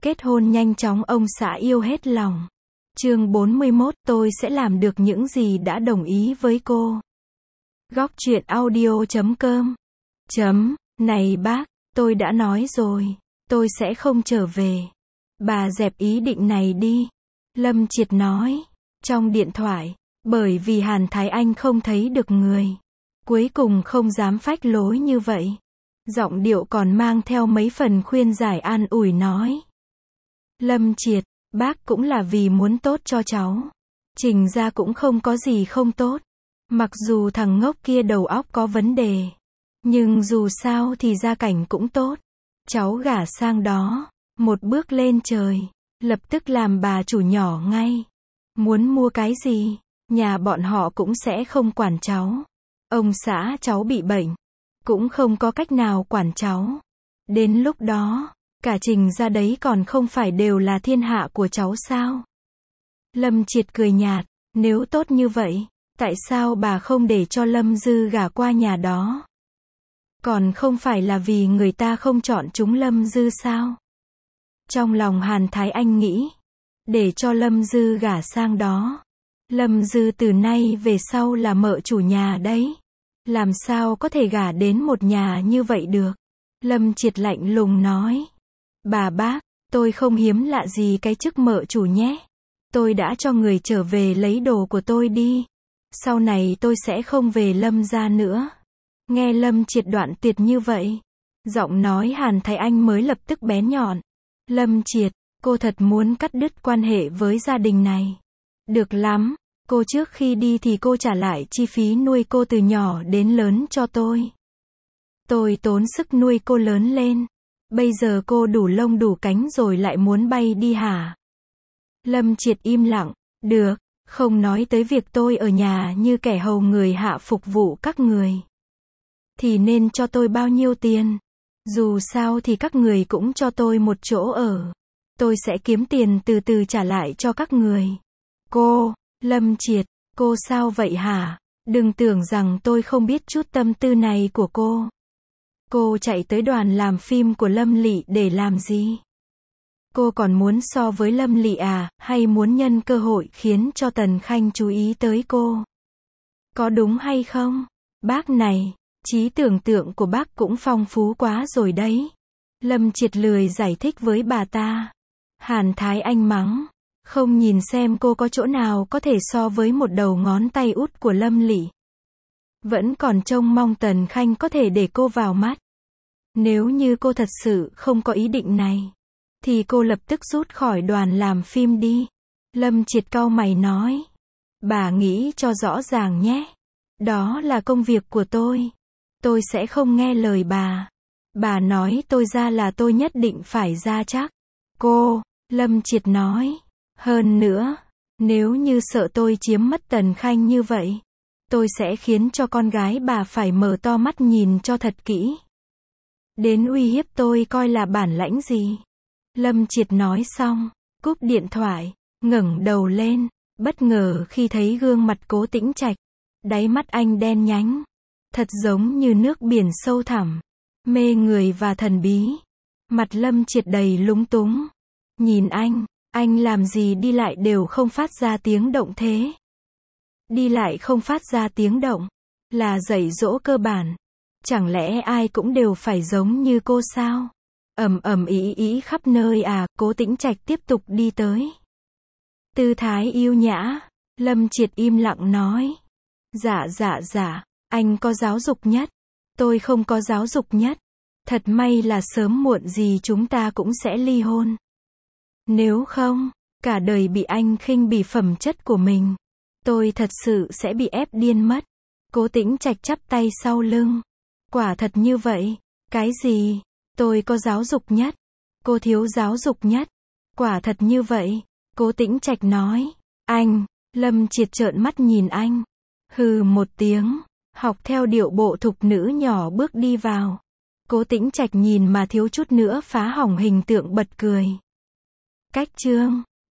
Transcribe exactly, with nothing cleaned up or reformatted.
Kết hôn nhanh chóng ông xã yêu hết lòng. Chương bốn mươi mốt, tôi sẽ làm được những gì đã đồng ý với cô. Góc truyện audio chấm com. Chấm, này bác, tôi đã nói rồi, tôi sẽ không trở về. Bà dẹp ý định này đi. Lâm Triệt nói, trong điện thoại, bởi vì Hàn Thái Anh không thấy được người. Cuối cùng không dám phách lối như vậy. Giọng điệu còn mang theo mấy phần khuyên giải an ủi nói. Lâm Triệt, bác cũng là vì muốn tốt cho cháu. Trình ra cũng không có gì không tốt. Mặc dù thằng ngốc kia đầu óc có vấn đề. Nhưng dù sao thì gia cảnh cũng tốt. Cháu gả sang đó, một bước lên trời, lập tức làm bà chủ nhỏ ngay. Muốn mua cái gì, nhà bọn họ cũng sẽ không quản cháu. Ông xã cháu bị bệnh, cũng không có cách nào quản cháu. Đến lúc đó, cả Trình ra đấy còn không phải đều là thiên hạ của cháu sao? Lâm Triệt cười nhạt, nếu tốt như vậy, tại sao bà không để cho Lâm Dư gả qua nhà đó? Còn không phải là vì người ta không chọn chúng Lâm Dư sao? Trong lòng Hàn Thái Anh nghĩ, để cho Lâm Dư gả sang đó. Lâm Dư từ nay về sau là mợ chủ nhà đấy. Làm sao có thể gả đến một nhà như vậy được? Lâm Triệt lạnh lùng nói. Bà bác, tôi không hiếm lạ gì cái chức mợ chủ nhé. Tôi đã cho người trở về lấy đồ của tôi đi. Sau này tôi sẽ không về Lâm gia nữa. Nghe Lâm Triệt đoạn tuyệt như vậy, giọng nói Hàn Thái Anh mới lập tức bén nhọn. Lâm Triệt, cô thật muốn cắt đứt quan hệ với gia đình này. Được lắm, cô trước khi đi thì cô trả lại chi phí nuôi cô từ nhỏ đến lớn cho tôi. Tôi tốn sức nuôi cô lớn lên. Bây giờ cô đủ lông đủ cánh rồi lại muốn bay đi hả? Lâm Triệt im lặng. Được, không nói tới việc tôi ở nhà như kẻ hầu người hạ phục vụ các người. Thì nên cho tôi bao nhiêu tiền? Dù sao thì các người cũng cho tôi một chỗ ở. Tôi sẽ kiếm tiền từ từ trả lại cho các người. Cô, Lâm Triệt, cô sao vậy hả? Đừng tưởng rằng tôi không biết chút tâm tư này của cô. Cô chạy tới đoàn làm phim của Lâm Lị để làm gì? Cô còn muốn so với Lâm Lị à, hay muốn nhân cơ hội khiến cho Tần Khanh chú ý tới cô? Có đúng hay không? Bác này, trí tưởng tượng của bác cũng phong phú quá rồi đấy. Lâm Triệt lười giải thích với bà ta. Hàn Thái Anh mắng. Không nhìn xem cô có chỗ nào có thể so với một đầu ngón tay út của Lâm Lị. Vẫn còn trông mong Tần Khanh có thể để cô vào mắt. Nếu như cô thật sự không có ý định này, thì cô lập tức rút khỏi đoàn làm phim đi. Lâm Triệt cau mày nói. Bà nghĩ cho rõ ràng nhé. Đó là công việc của tôi. Tôi sẽ không nghe lời bà. Bà nói tôi ra là tôi nhất định phải ra chắc. Cô, Lâm Triệt nói. Hơn nữa, nếu như sợ tôi chiếm mất Tần Khanh như vậy, tôi sẽ khiến cho con gái bà phải mở to mắt nhìn cho thật kỹ. Đến uy hiếp tôi coi là bản lãnh gì? Lâm Triệt nói xong, cúp điện thoại, ngẩng đầu lên, bất ngờ khi thấy gương mặt Cố Tĩnh Trạch. Đáy mắt anh đen nhánh, thật giống như nước biển sâu thẳm, mê người và thần bí. Mặt Lâm Triệt đầy lúng túng. Nhìn anh, anh làm gì đi lại đều không phát ra tiếng động thế. Đi lại không phát ra tiếng động, là dạy dỗ cơ bản. Chẳng lẽ ai cũng đều phải giống như cô sao? Ầm ầm ý ý khắp nơi à? Cố Tĩnh Trạch tiếp tục đi tới. Tư thái yêu nhã. Lâm Triệt im lặng nói. Dạ dạ dạ, anh có giáo dục nhất. Tôi không có giáo dục nhất. Thật may là sớm muộn gì chúng ta cũng sẽ ly hôn. Nếu không, cả đời bị anh khinh bỉ phẩm chất của mình. Tôi thật sự sẽ bị ép điên mất. Cố Tĩnh Trạch chắp tay sau lưng. Quả thật như vậy. Cái gì? Tôi có giáo dục nhất. Cô thiếu giáo dục nhất. Quả thật như vậy. Cố Tĩnh Trạch nói. Anh, Lâm Triệt trợn mắt nhìn anh. Hừ một tiếng. Học theo điệu bộ thục nữ nhỏ bước đi vào. Cố Tĩnh Trạch nhìn mà thiếu chút nữa phá hỏng hình tượng bật cười. Cách chương